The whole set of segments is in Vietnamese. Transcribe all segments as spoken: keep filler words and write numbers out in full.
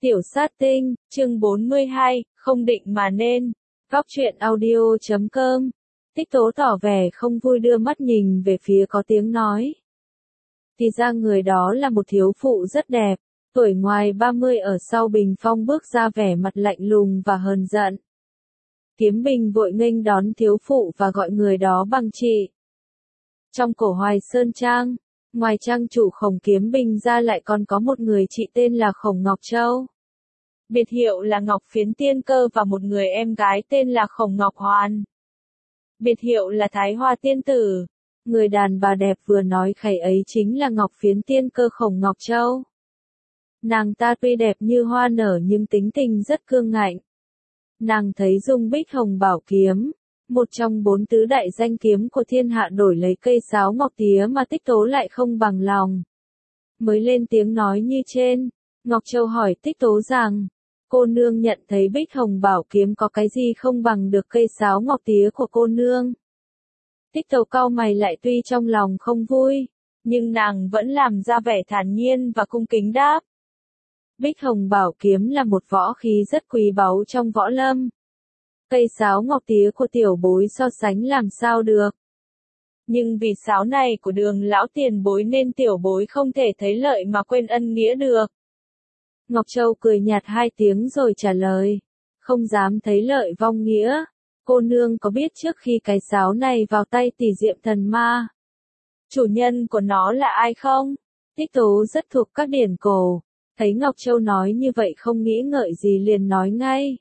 Tiểu sát tinh, chương bốn mươi hai, không định mà nên. Góc truyện audio chấm com. Tích Tố tỏ vẻ không vui đưa mắt nhìn về phía có tiếng nói. Thì ra người đó là một thiếu phụ rất đẹp, tuổi ngoài ba mươi ở sau bình phong bước ra vẻ mặt lạnh lùng và hờn giận. Kiếm Bình vội nghênh đón thiếu phụ và gọi người đó bằng chị. Trong cổ Hoài Sơn Trang, ngoài trang chủ Khổng Kiếm Bình ra lại còn có một người chị tên là Khổng Ngọc Châu. Biệt hiệu là Ngọc Phiến Tiên Cơ và một người em gái tên là Khổng Ngọc Hoàn. Biệt hiệu là Thái Hoa Tiên Tử. Người đàn bà đẹp vừa nói khẩy ấy chính là Ngọc Phiến Tiên Cơ Khổng Ngọc Châu. Nàng ta tuy đẹp như hoa nở nhưng tính tình rất cương ngạnh. Nàng thấy dung bích hồng bảo kiếm, một trong bốn tứ đại danh kiếm của thiên hạ đổi lấy cây sáo ngọc tía mà Tích Tố lại không bằng lòng. Mới lên tiếng nói như trên, Ngọc Châu hỏi Tích Tố rằng, cô nương nhận thấy bích hồng bảo kiếm có cái gì không bằng được cây sáo ngọc tía của cô nương. Tích Tố cau mày lại, tuy trong lòng không vui, nhưng nàng vẫn làm ra vẻ thản nhiên và cung kính đáp. Bích hồng bảo kiếm là một võ khí rất quý báu trong võ lâm. Cây sáo ngọc tía của tiểu bối so sánh làm sao được. Nhưng vì sáo này của Đường lão tiền bối nên tiểu bối không thể thấy lợi mà quên ân nghĩa được. Ngọc Châu cười nhạt hai tiếng rồi trả lời, không dám thấy lợi vong nghĩa. Cô nương có biết trước khi cái sáo này vào tay Tỷ Diệm Thần Ma, chủ nhân của nó là ai không? Tích Tố rất thuộc các điển cổ, thấy Ngọc Châu nói như vậy không nghĩ ngợi gì liền nói ngay.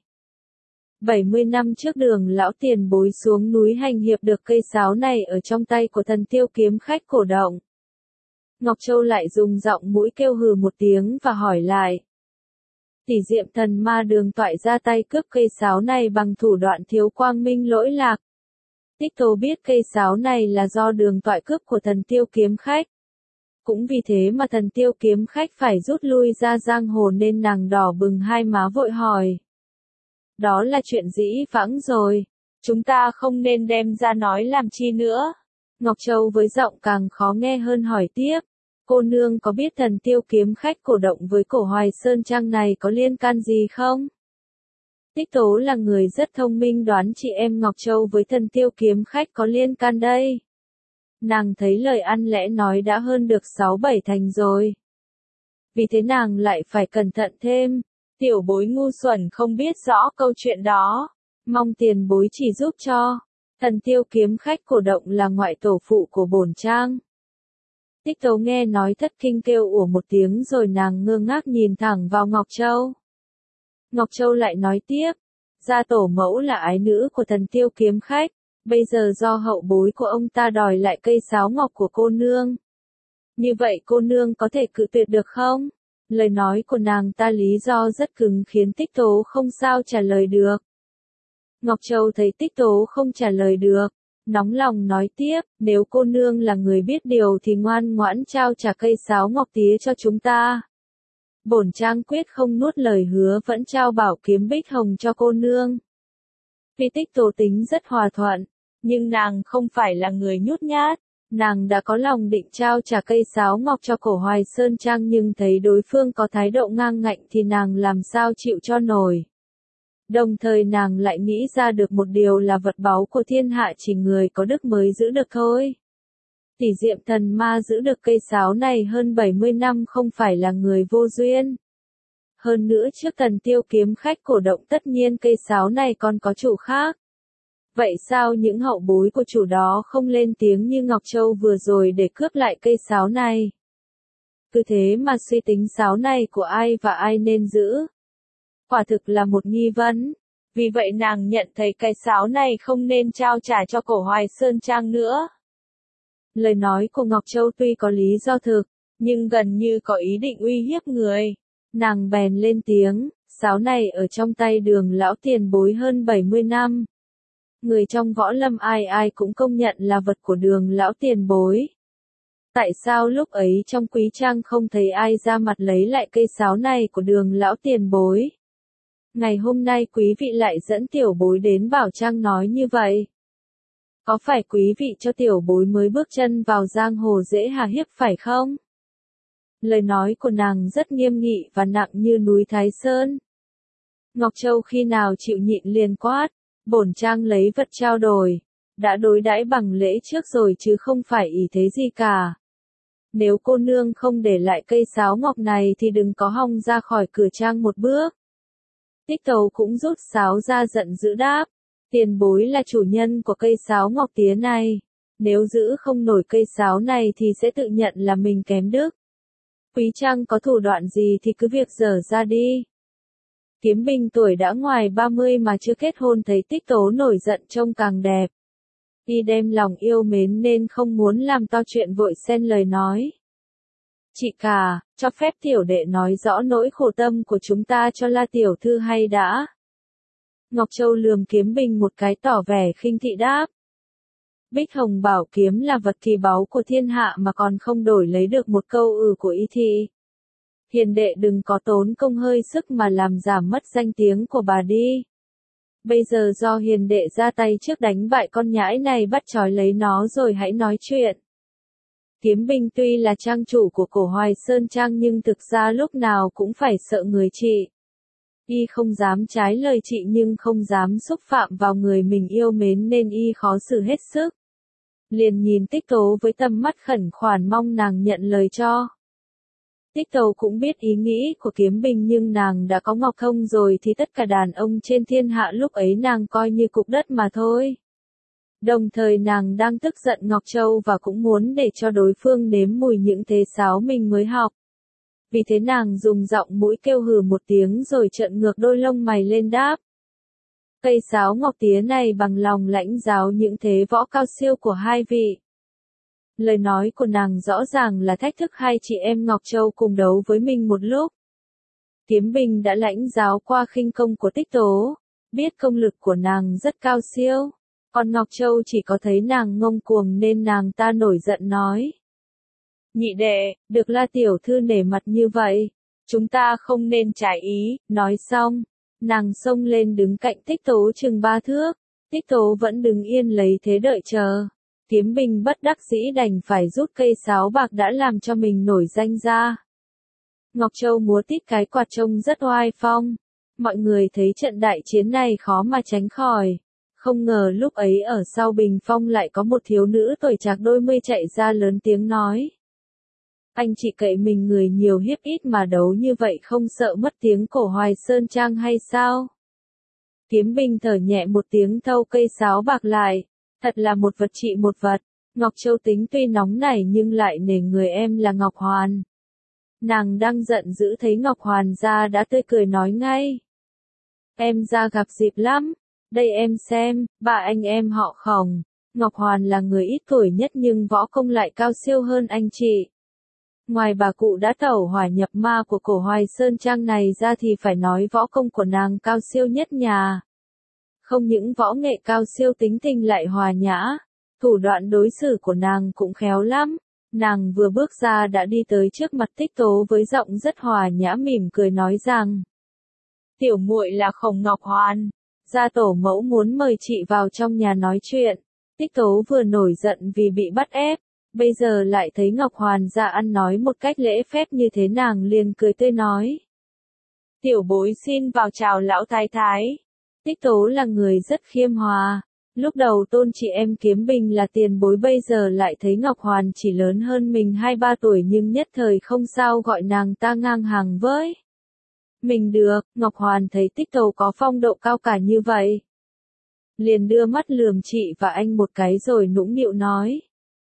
bảy mươi năm trước Đường lão tiền bối xuống núi hành hiệp được cây sáo này ở trong tay của Thần Tiêu kiếm khách cổ động. Ngọc Châu lại dùng giọng mũi kêu hừ một tiếng và hỏi lại. Tỷ Diệm Thần Ma Đường toại ra tay cướp cây sáo này bằng thủ đoạn thiếu quang minh lỗi lạc. Tích Tố biết cây sáo này là do Đường toại cướp của Thần Tiêu kiếm khách. Cũng vì thế mà Thần Tiêu kiếm khách phải rút lui ra giang hồ nên nàng đỏ bừng hai má vội hỏi. Đó là chuyện dĩ vãng rồi, chúng ta không nên đem ra nói làm chi nữa. Ngọc Châu với giọng càng khó nghe hơn hỏi tiếp. Cô nương có biết Thần Tiêu kiếm khách cổ động với cổ Hoài Sơn Trang này có liên can gì không? Tích Tố là người rất thông minh, đoán chị em Ngọc Châu với Thần Tiêu kiếm khách có liên can đây. Nàng thấy lời ăn lẽ nói đã hơn được sáu bảy thành rồi. Vì thế nàng lại phải cẩn thận thêm. Tiểu bối ngu xuẩn không biết rõ câu chuyện đó. Mong tiền bối chỉ giúp cho. Thần Tiêu kiếm khách cổ động là ngoại tổ phụ của bổn trang. Tích Tố nghe nói thất kinh kêu ủa một tiếng rồi nàng ngơ ngác nhìn thẳng vào Ngọc Châu. Ngọc Châu lại nói tiếp. Gia tổ mẫu là ái nữ của Thần Tiêu kiếm khách. Bây giờ do hậu bối của ông ta đòi lại cây sáo ngọc của cô nương. Như vậy cô nương có thể cự tuyệt được không? Lời nói của nàng ta lý do rất cứng khiến Tích Tố không sao trả lời được. Ngọc Châu thấy Tích Tố không trả lời được, nóng lòng nói tiếp, nếu cô nương là người biết điều thì ngoan ngoãn trao trả cây sáo ngọc tía cho chúng ta. Bổn trang quyết không nuốt lời hứa vẫn trao bảo kiếm bích hồng cho cô nương. Vì Tích Tố tính rất hòa thuận, nhưng nàng không phải là người nhút nhát. Nàng đã có lòng định trao trả cây sáo ngọc cho cổ Hoài Sơn Trang nhưng thấy đối phương có thái độ ngang ngạnh thì nàng làm sao chịu cho nổi. Đồng thời nàng lại nghĩ ra được một điều là vật báu của thiên hạ chỉ người có đức mới giữ được thôi. Tỷ Diệm Thần Ma giữ được cây sáo này hơn bảy mươi năm không phải là người vô duyên. Hơn nữa trước Thần Tiêu kiếm khách cổ động tất nhiên cây sáo này còn có chủ khác. Vậy sao những hậu bối của chủ đó không lên tiếng như Ngọc Châu vừa rồi để cướp lại cây sáo này? Cứ thế mà suy tính sáo này của ai và ai nên giữ? Quả thực là một nghi vấn. Vì vậy nàng nhận thấy cái sáo này không nên trao trả cho cổ Hoài Sơn Trang nữa. Lời nói của Ngọc Châu tuy có lý do thực, nhưng gần như có ý định uy hiếp người. Nàng bèn lên tiếng, sáo này ở trong tay Đường lão tiền bối hơn bảy mươi năm. Người trong võ lâm ai ai cũng công nhận là vật của Đường lão tiền bối. Tại sao lúc ấy trong quý trang không thấy ai ra mặt lấy lại cây sáo này của Đường lão tiền bối? Ngày hôm nay quý vị lại dẫn tiểu bối đến bảo trang nói như vậy. Có phải quý vị cho tiểu bối mới bước chân vào giang hồ dễ hà hiếp phải không? Lời nói của nàng rất nghiêm nghị và nặng như núi Thái Sơn. Ngọc Châu khi nào chịu nhịn liền quát, bổn trang lấy vật trao đổi, đã đối đãi bằng lễ trước rồi chứ không phải ý thế gì cả. Nếu cô nương không để lại cây sáo ngọc này thì đừng có hòng ra khỏi cửa trang một bước. Tích Tấu cũng rút sáo ra giận dữ đáp, tiền bối là chủ nhân của cây sáo ngọc tía này, nếu giữ không nổi cây sáo này thì sẽ tự nhận là mình kém đức. Quý trang có thủ đoạn gì thì cứ việc dở ra đi. Kiếm binh tuổi đã ngoài ba mươi mà chưa kết hôn thấy Tích Tố nổi giận trông càng đẹp. Y đem lòng yêu mến nên không muốn làm to chuyện vội xen lời nói. Chị cả, cho phép tiểu đệ nói rõ nỗi khổ tâm của chúng ta cho La tiểu thư hay đã. Ngọc Châu lườm kiếm binh một cái tỏ vẻ khinh thị đáp. Bích Hồng Bảo kiếm là vật kỳ báu của thiên hạ mà còn không đổi lấy được một câu ừ của y thì. Hiền đệ đừng có tốn công hơi sức mà làm giảm mất danh tiếng của bà đi. Bây giờ do hiền đệ ra tay trước đánh bại con nhãi này bắt trói lấy nó rồi hãy nói chuyện. Kiếm binh tuy là trang chủ của cổ Hoài Sơn Trang nhưng thực ra lúc nào cũng phải sợ người chị. Y không dám trái lời chị nhưng không dám xúc phạm vào người mình yêu mến nên y khó xử hết sức. Liền nhìn Tích Tố với tầm mắt khẩn khoản mong nàng nhận lời cho. Tích Tố cũng biết ý nghĩ của kiếm binh nhưng nàng đã có Ngọc Thông rồi thì tất cả đàn ông trên thiên hạ lúc ấy nàng coi như cục đất mà thôi. Đồng thời nàng đang tức giận Ngọc Châu và cũng muốn để cho đối phương nếm mùi những thế sáo mình mới học. Vì thế nàng dùng giọng mũi kêu hừ một tiếng rồi trợn ngược đôi lông mày lên đáp. Cây sáo ngọc tía này bằng lòng lãnh giáo những thế võ cao siêu của hai vị. Lời nói của nàng rõ ràng là thách thức hai chị em Ngọc Châu cùng đấu với mình một lúc. Kiếm binh đã lãnh giáo qua khinh công của Tích Tố, biết công lực của nàng rất cao siêu, còn Ngọc Châu chỉ có thấy nàng ngông cuồng nên nàng ta nổi giận nói. Nhị đệ, được La tiểu thư nể mặt như vậy, chúng ta không nên trái ý, nói xong, nàng xông lên đứng cạnh Tích Tố chừng ba thước, Tích Tố vẫn đứng yên lấy thế đợi chờ. Kiếm binh bất đắc dĩ đành phải rút cây sáo bạc đã làm cho mình nổi danh ra. Ngọc Châu múa tít cái quạt trông rất oai phong. Mọi người thấy trận đại chiến này khó mà tránh khỏi. Không ngờ lúc ấy ở sau bình phong lại có một thiếu nữ tuổi trạc đôi mươi chạy ra lớn tiếng nói. Anh chị cậy mình người nhiều hiếp ít mà đấu như vậy không sợ mất tiếng cổ Hoài Sơn Trang hay sao? Kiếm binh thở nhẹ một tiếng thâu cây sáo bạc lại. Thật là một vật trị một vật, Ngọc Châu tính tuy nóng nảy nhưng lại nể người em là Ngọc Hoàn. Nàng đang giận dữ thấy Ngọc Hoàn ra đã tươi cười nói ngay. Em ra gặp dịp lắm, đây em xem, bà anh em họ Khổng. Ngọc Hoàn là người ít tuổi nhất nhưng võ công lại cao siêu hơn anh chị. Ngoài bà cụ đã tẩu hỏa nhập ma của cổ Hoài Sơn Trang này ra thì phải nói võ công của nàng cao siêu nhất nhà. Không những võ nghệ cao siêu tính tình lại hòa nhã, thủ đoạn đối xử của nàng cũng khéo lắm. Nàng vừa bước ra đã đi tới trước mặt Tích Tố với giọng rất hòa nhã mỉm cười nói rằng. Tiểu muội là Khổng Ngọc Hoàn, gia tổ mẫu muốn mời chị vào trong nhà nói chuyện. Tích Tố vừa nổi giận vì bị bắt ép, bây giờ lại thấy Ngọc Hoàn ra ăn nói một cách lễ phép như thế nàng liền cười tươi nói. Tiểu bối xin vào chào lão thái thái. Tích Tố là người rất khiêm hòa. Lúc đầu tôn chị em kiếm binh là tiền bối bây giờ lại thấy Ngọc Hoàn chỉ lớn hơn mình hai ba tuổi nhưng nhất thời không sao gọi nàng ta ngang hàng với. Mình được, Ngọc Hoàn thấy Tích Tố có phong độ cao cả như vậy. Liền đưa mắt lườm chị và anh một cái rồi nũng nịu nói.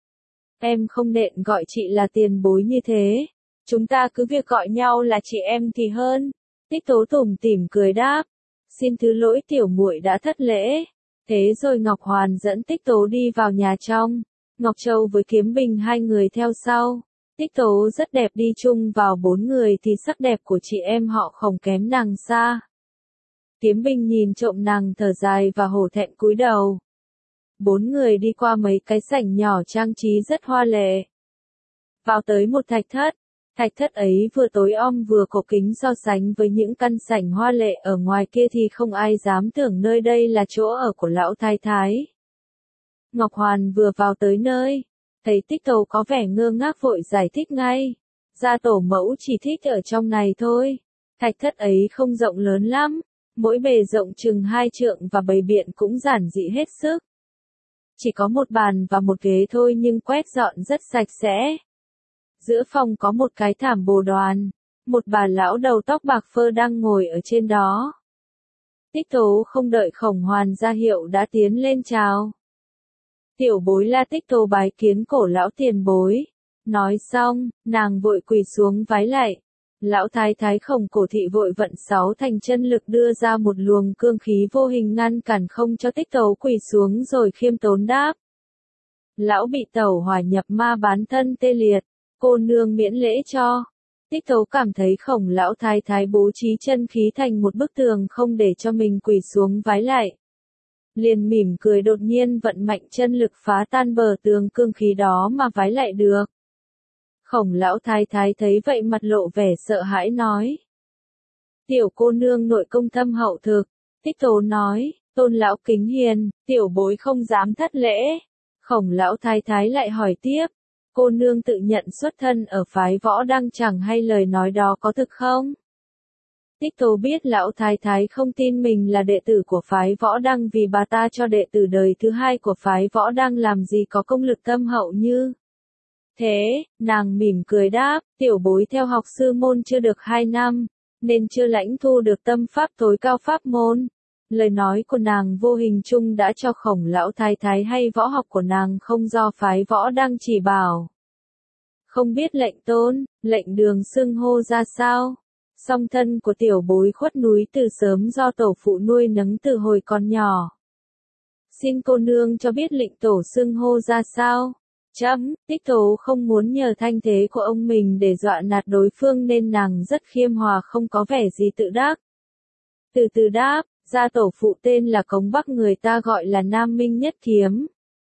Em không nên gọi chị là tiền bối như thế. Chúng ta cứ việc gọi nhau là chị em thì hơn. Tích Tố tủm tỉm cười đáp. Xin thứ lỗi tiểu muội đã thất lễ. Thế rồi Ngọc Hoàn dẫn Tích Tố đi vào nhà trong. Ngọc Châu với kiếm binh hai người theo sau. Tích Tố rất đẹp đi chung vào bốn người thì sắc đẹp của chị em họ không kém nàng xa. Kiếm binh nhìn trộm nàng thở dài và hổ thẹn cúi đầu. Bốn người đi qua mấy cái sảnh nhỏ trang trí rất hoa lệ. Vào tới một thạch thất. Thạch thất ấy vừa tối om vừa cổ kính so sánh với những căn sảnh hoa lệ ở ngoài kia thì không ai dám tưởng nơi đây là chỗ ở của lão thái thái. Ngọc Hoàn vừa vào tới nơi, thấy Tích Tố có vẻ ngơ ngác vội giải thích ngay. Gia tổ mẫu chỉ thích ở trong này thôi. Thạch thất ấy không rộng lớn lắm, mỗi bề rộng chừng hai trượng và bày biện cũng giản dị hết sức. Chỉ có một bàn và một ghế thôi nhưng quét dọn rất sạch sẽ. Giữa phòng có một cái thảm bồ đoàn, một bà lão đầu tóc bạc phơ đang ngồi ở trên đó. Tích Tố không đợi Khổng Hoàn ra hiệu đã tiến lên chào. Tiểu bối La Tích Tố bái kiến cổ lão tiền bối. Nói xong, nàng vội quỳ xuống vái lạy. Lão thái thái Khổng Cổ thị vội vận sáu thành chân lực đưa ra một luồng cương khí vô hình ngăn cản không cho Tích Tố quỳ xuống rồi khiêm tốn đáp. Lão bị tẩu hỏa nhập ma bán thân tê liệt, cô nương miễn lễ cho. Tích Tố cảm thấy Khổng lão thái thái bố trí chân khí thành một bức tường không để cho mình quỳ xuống vái lạy. Liền mỉm cười đột nhiên vận mạnh chân lực phá tan bờ tường cương khí đó mà vái lạy được. Khổng lão thái thái thấy vậy mặt lộ vẻ sợ hãi nói. Tiểu cô nương nội công thâm hậu thực. Tích Tố nói, tôn lão kính hiền, tiểu bối không dám thất lễ. Khổng lão thái thái lại hỏi tiếp. Cô nương tự nhận xuất thân ở phái Võ Đăng chẳng hay lời nói đó có thực không? Tích Tố biết lão thái thái không tin mình là đệ tử của phái Võ Đăng vì bà ta cho đệ tử đời thứ hai của phái Võ Đăng làm gì có công lực thâm hậu như. Thế, nàng mỉm cười đáp, tiểu bối theo học sư môn chưa được hai năm, nên chưa lãnh thu được tâm pháp tối cao pháp môn. Lời nói của nàng vô hình chung đã cho Khổng lão thái thái hay võ học của nàng không do phái Võ Đăng chỉ bảo. Không biết lệnh tôn, lệnh đường xưng hô ra sao? Song thân của tiểu bối khuất núi từ sớm do tổ phụ nuôi nấng từ hồi còn nhỏ. Xin cô nương cho biết lệnh tổ xưng hô ra sao? Chấm, Tích Tố không muốn nhờ thanh thế của ông mình để dọa nạt đối phương nên nàng rất khiêm hòa không có vẻ gì tự đắc. Từ từ đáp, gia tổ phụ tên là Cống Bắc người ta gọi là Nam Minh Nhất Kiếm.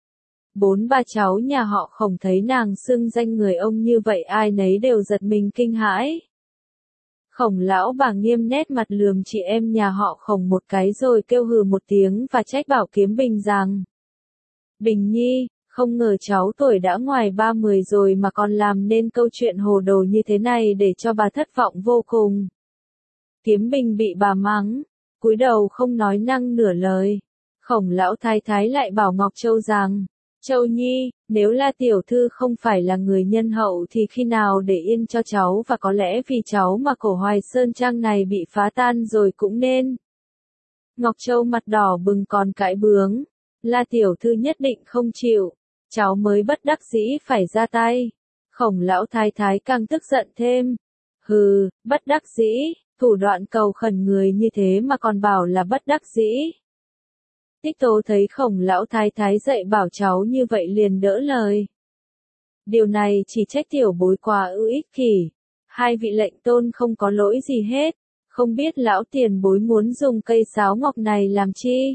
Bốn ba cháu nhà họ Khổng thấy nàng xưng danh người ông như vậy ai nấy đều giật mình kinh hãi. Khổng lão bà nghiêm nét mặt lườm chị em nhà họ Khổng một cái rồi kêu hừ một tiếng và trách bảo Kiếm Bình rằng. Bình Nhi, không ngờ cháu tuổi đã ngoài ba mươi rồi mà còn làm nên câu chuyện hồ đồ như thế này để cho bà thất vọng vô cùng. Kiếm Bình bị bà mắng, cúi đầu không nói năng nửa lời. Khổng lão thái thái lại bảo Ngọc Châu rằng, Châu Nhi, nếu La tiểu thư không phải là người nhân hậu thì khi nào để yên cho cháu và có lẽ vì cháu mà cổ Hoài Sơn Trang này bị phá tan rồi cũng nên. Ngọc Châu mặt đỏ bừng còn cãi bướng, La tiểu thư nhất định không chịu, cháu mới bất đắc dĩ phải ra tay. Khổng lão thái thái càng tức giận thêm. Hừ, bất đắc dĩ, thủ đoạn cầu khẩn người như thế mà còn bảo là bất đắc dĩ. Tích Tố thấy Khổng lão thái thái dạy bảo cháu như vậy liền đỡ lời. Điều này chỉ trách tiểu bối quá ưu ích kỷ. Hai vị lệnh tôn không có lỗi gì hết. Không biết lão tiền bối muốn dùng cây sáo ngọc này làm chi?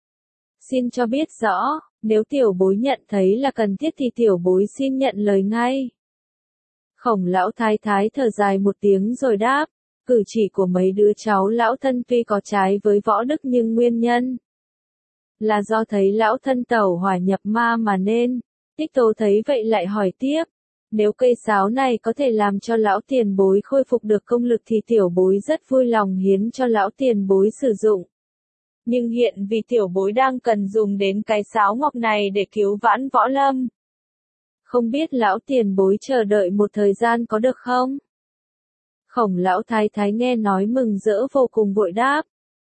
Xin cho biết rõ, nếu tiểu bối nhận thấy là cần thiết thì tiểu bối xin nhận lời ngay. Khổng lão thái thái thở dài một tiếng rồi đáp, cử chỉ của mấy đứa cháu lão thân tuy có trái với võ đức nhưng nguyên nhân là do thấy lão thân tẩu hỏa nhập ma mà nên. Tích Tố thấy vậy lại hỏi tiếp, nếu cây sáo này có thể làm cho lão tiền bối khôi phục được công lực thì tiểu bối rất vui lòng hiến cho lão tiền bối sử dụng. Nhưng hiện vì tiểu bối đang cần dùng đến cái sáo ngọc này để cứu vãn võ lâm. Không biết lão tiền bối chờ đợi một thời gian có được không? Khổng lão thái thái nghe nói mừng rỡ vô cùng vội đáp.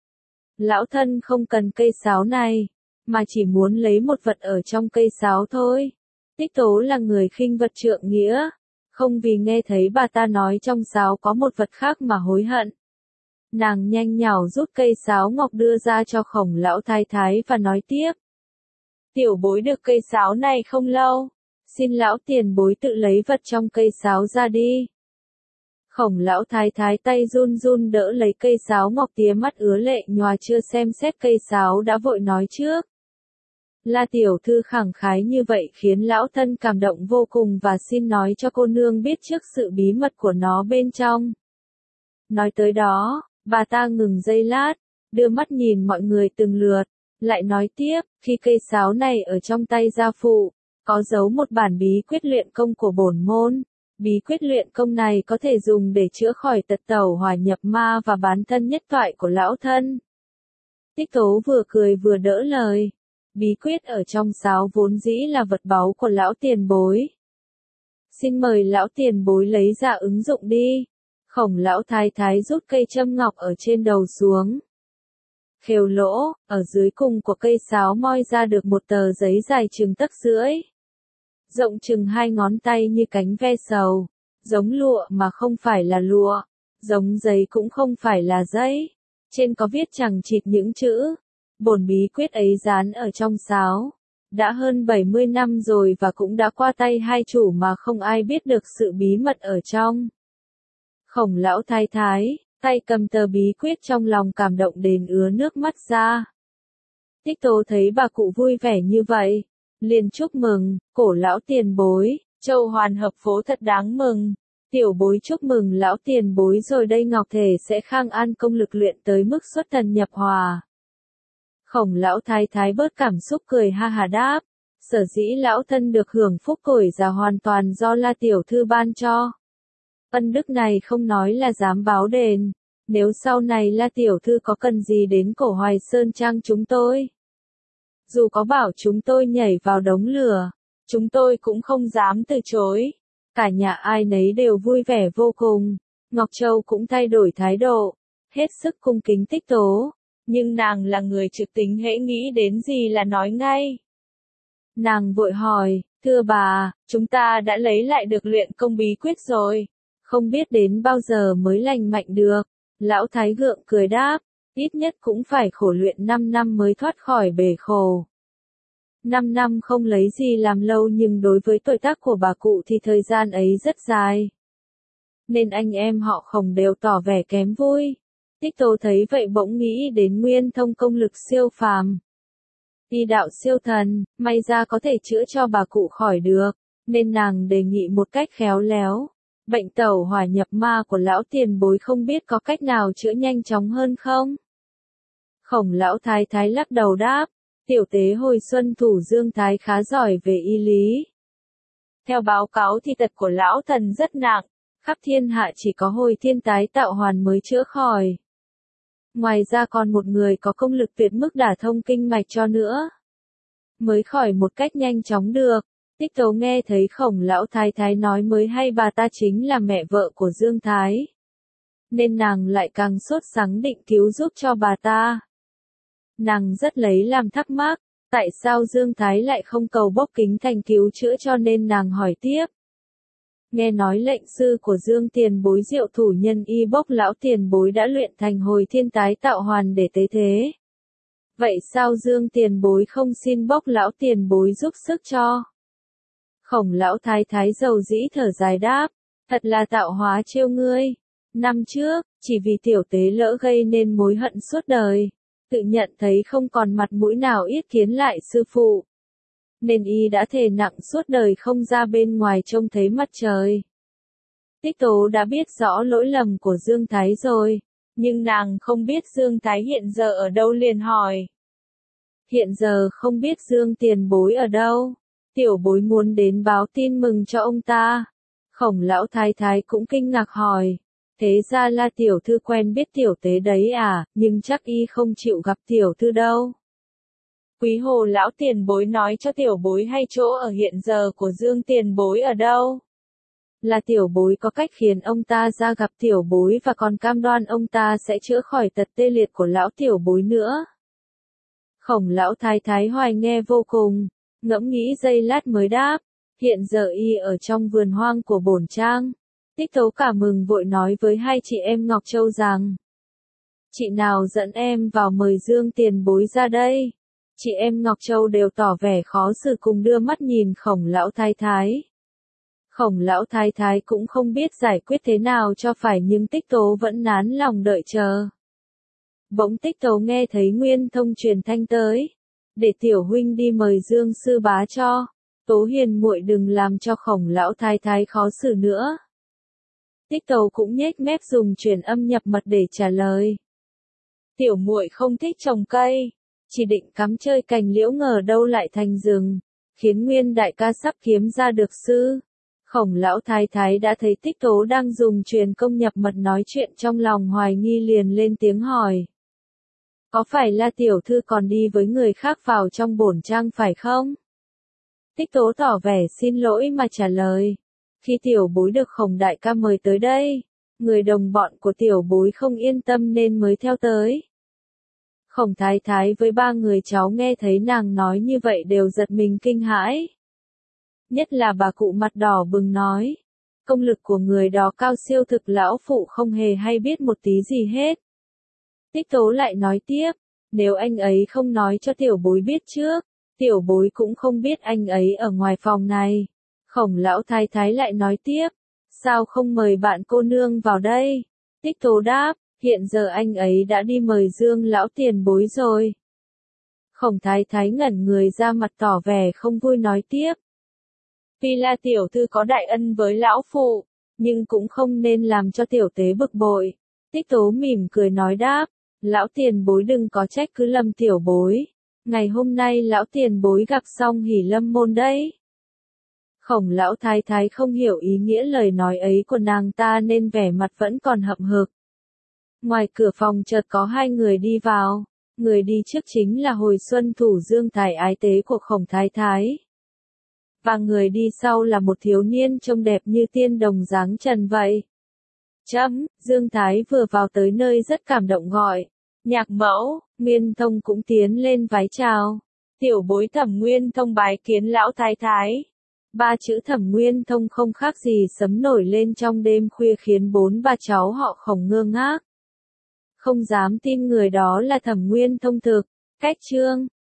Lão thân không cần cây sáo này, mà chỉ muốn lấy một vật ở trong cây sáo thôi. Tích Tố là người khinh vật trượng nghĩa, không vì nghe thấy bà ta nói trong sáo có một vật khác mà hối hận. Nàng nhanh nhảu rút cây sáo ngọc đưa ra cho Khổng lão thái thái và nói tiếp. Tiểu bối được cây sáo này không lâu, xin lão tiền bối tự lấy vật trong cây sáo ra đi. Khổng lão thái thái tay run run đỡ lấy cây sáo ngọc tía mắt ứa lệ nhòa chưa xem xét cây sáo đã vội nói trước. La tiểu thư khẳng khái như vậy khiến lão thân cảm động vô cùng và xin nói cho cô nương biết trước sự bí mật của nó bên trong. Nói tới đó, bà ta ngừng giây lát, đưa mắt nhìn mọi người từng lượt, lại nói tiếp, khi cây sáo này ở trong tay gia phụ, có giấu một bản bí quyết luyện công của bổn môn. Bí quyết luyện công này có thể dùng để chữa khỏi tật tẩu hỏa nhập ma và bán thân nhất toại của lão thân. Tích Tố vừa cười vừa đỡ lời. Bí quyết ở trong sáo vốn dĩ là vật báu của lão tiền bối. Xin mời lão tiền bối lấy ra ứng dụng đi. Khổng lão thái thái rút cây châm ngọc ở trên đầu xuống. Khều lỗ, ở dưới cùng của cây sáo moi ra được một tờ giấy dài chừng tấc rưỡi. Rộng chừng hai ngón tay như cánh ve sầu. Giống lụa mà không phải là lụa. Giống giấy cũng không phải là giấy. Trên có viết chằng chịt những chữ. Bổn bí quyết ấy dán ở trong sáo. Đã hơn bảy mươi năm rồi và cũng đã qua tay hai chủ mà không ai biết được sự bí mật ở trong. Khổng lão thái thái, tay cầm tờ bí quyết trong lòng cảm động đến ứa nước mắt ra. Tích Tố thấy bà cụ vui vẻ như vậy. Liền chúc mừng, cổ lão tiền bối, châu hoàn hợp phố thật đáng mừng. Tiểu bối chúc mừng lão tiền bối rồi đây ngọc thể sẽ khang an công lực luyện tới mức xuất thần nhập hòa. Khổng lão thái thái bớt cảm xúc cười ha hà đáp. Sở dĩ lão thân được hưởng phúc cổi già hoàn toàn do La tiểu thư ban cho. Ân đức này không nói là dám báo đền. Nếu sau này La tiểu thư có cần gì đến cổ Hoài Sơn Trang chúng tôi. Dù có bảo chúng tôi nhảy vào đống lửa, chúng tôi cũng không dám từ chối. Cả nhà ai nấy đều vui vẻ vô cùng. Ngọc Châu cũng thay đổi thái độ, hết sức cung kính Tích Tố. Nhưng nàng là người trực tính hễ nghĩ đến gì là nói ngay. Nàng vội hỏi, thưa bà, chúng ta đã lấy lại được luyện công bí quyết rồi. Không biết đến bao giờ mới lành mạnh được. Lão Thái gượng cười đáp, ít nhất cũng phải khổ luyện năm năm mới thoát khỏi bể khổ. năm năm không lấy gì làm lâu nhưng đối với tuổi tác của bà cụ thì thời gian ấy rất dài. Nên anh em họ Khổng đều tỏ vẻ kém vui. Tích Tố thấy vậy bỗng nghĩ đến Nguyên Thông công lực siêu phàm. Y đạo siêu thần, may ra có thể chữa cho bà cụ khỏi được, nên nàng đề nghị một cách khéo léo. Bệnh tẩu hỏa nhập ma của lão tiền bối không biết có cách nào chữa nhanh chóng hơn không? Khổng lão thái thái lắc đầu đáp, tiểu tế hồi xuân thủ Dương Thái khá giỏi về y lý. Theo báo cáo thì tật của lão thần rất nặng, khắp thiên hạ chỉ có Hồi Thiên tái tạo hoàn mới chữa khỏi. Ngoài ra còn một người có công lực tuyệt mức đả thông kinh mạch cho nữa. Mới khỏi một cách nhanh chóng được. Tích Tố nghe thấy Khổng lão thái thái nói mới hay bà ta chính là mẹ vợ của Dương Thái. Nên nàng lại càng sốt sắng định cứu giúp cho bà ta. Nàng rất lấy làm thắc mắc, tại sao Dương Thái lại không cầu Bốc Kính Thành cứu chữa cho nên nàng hỏi tiếp. Nghe nói lệnh sư của Dương tiền bối diệu thủ nhân y Bốc lão tiền bối đã luyện thành Hồi Thiên tái tạo hoàn để tế thế. Vậy sao Dương tiền bối không xin Bốc lão tiền bối giúp sức cho? Khổng lão thái thái dầu dĩ thở dài đáp, thật là tạo hóa trêu ngươi. Năm trước, chỉ vì tiểu tế lỡ gây nên mối hận suốt đời, tự nhận thấy không còn mặt mũi nào yết kiến lại sư phụ. Nên y đã thề nặng suốt đời không ra bên ngoài trông thấy mặt trời. Tích Tố đã biết rõ lỗi lầm của Dương Thái rồi, nhưng nàng không biết Dương Thái hiện giờ ở đâu liền hỏi. Hiện giờ không biết Dương tiền bối ở đâu, tiểu bối muốn đến báo tin mừng cho ông ta. Khổng lão thái thái cũng kinh ngạc hỏi, thế ra là tiểu thư quen biết tiểu tế đấy à, nhưng chắc y không chịu gặp tiểu thư đâu. Quý Hồ lão tiền bối nói cho tiểu bối hay chỗ ở hiện giờ của Dương tiền bối ở đâu. Là tiểu bối có cách khiến ông ta ra gặp tiểu bối và còn cam đoan ông ta sẽ chữa khỏi tật tê liệt của lão tiểu bối nữa. Khổng lão thái thái hoài nghe vô cùng, ngẫm nghĩ giây lát mới đáp, hiện giờ y ở trong vườn hoang của bổn trang. Tích Tố cả mừng vội nói với hai chị em Ngọc Châu rằng, chị nào dẫn em vào mời Dương tiền bối ra đây. Chị em Ngọc Châu đều tỏ vẻ khó xử cùng đưa mắt nhìn Khổng lão thái thái. Khổng lão thái thái cũng không biết giải quyết thế nào cho phải nhưng Tích Tố vẫn nán lòng đợi chờ. Bỗng Tích Tố nghe thấy Nguyên Thông truyền thanh tới, để tiểu huynh đi mời Dương sư bá cho. Tố hiền muội đừng làm cho Khổng lão thái thái khó xử nữa. Tích Tố cũng nhếch mép dùng truyền âm nhập mật để trả lời. Tiểu muội không thích trồng cây, chỉ định cắm chơi cành liễu ngờ đâu lại thành rừng, khiến Nguyên đại ca sắp kiếm ra được sư. Khổng lão thái thái đã thấy Tích Tố đang dùng truyền công nhập mật nói chuyện, trong lòng hoài nghi liền lên tiếng hỏi. Có phải là tiểu thư còn đi với người khác vào trong bổn trang phải không? Tích Tố tỏ vẻ xin lỗi mà trả lời. Khi tiểu bối được Khổng đại ca mời tới đây, người đồng bọn của tiểu bối không yên tâm nên mới theo tới. Khổng thái thái với ba người cháu nghe thấy nàng nói như vậy đều giật mình kinh hãi. Nhất là bà cụ mặt đỏ bừng nói. Công lực của người đó cao siêu thực, lão phụ không hề hay biết một tí gì hết. Tích Tố lại nói tiếp, nếu anh ấy không nói cho tiểu bối biết trước, tiểu bối cũng không biết anh ấy ở ngoài phòng này. Khổng lão thái thái lại nói tiếp, sao không mời bạn cô nương vào đây? Tích Tố đáp, hiện giờ anh ấy đã đi mời Dương lão tiền bối rồi. Khổng thái thái ngẩn người ra, mặt tỏ vẻ không vui nói tiếp. Vì là tiểu thư có đại ân với lão phụ, nhưng cũng không nên làm cho tiểu tế bực bội. Tích Tố mỉm cười nói đáp, lão tiền bối đừng có trách cứ lầm tiểu bối. Ngày hôm nay lão tiền bối gặp xong hỉ lâm môn đấy. Khổng lão thái thái không hiểu ý nghĩa lời nói ấy của nàng ta nên vẻ mặt vẫn còn hậm hực. Ngoài cửa phòng chợt có hai người đi vào, người đi trước chính là hồi xuân thủ Dương tài ái tế của Khổng thái thái. Và người đi sau là một thiếu niên trông đẹp như tiên đồng dáng trần vậy. Chấm, Dương Thái vừa vào tới nơi rất cảm động gọi. Nhạc mẫu, Nguyên Thông cũng tiến lên vái chào. Tiểu bối Thẩm Nguyên Thông bái kiến lão thái thái. Ba chữ Thẩm Nguyên Thông không khác gì sấm nổi lên trong đêm khuya, khiến bốn bà cháu họ Khổng ngơ ngác. Không dám tin người đó là Thẩm Nguyên Thông thực. Cách chương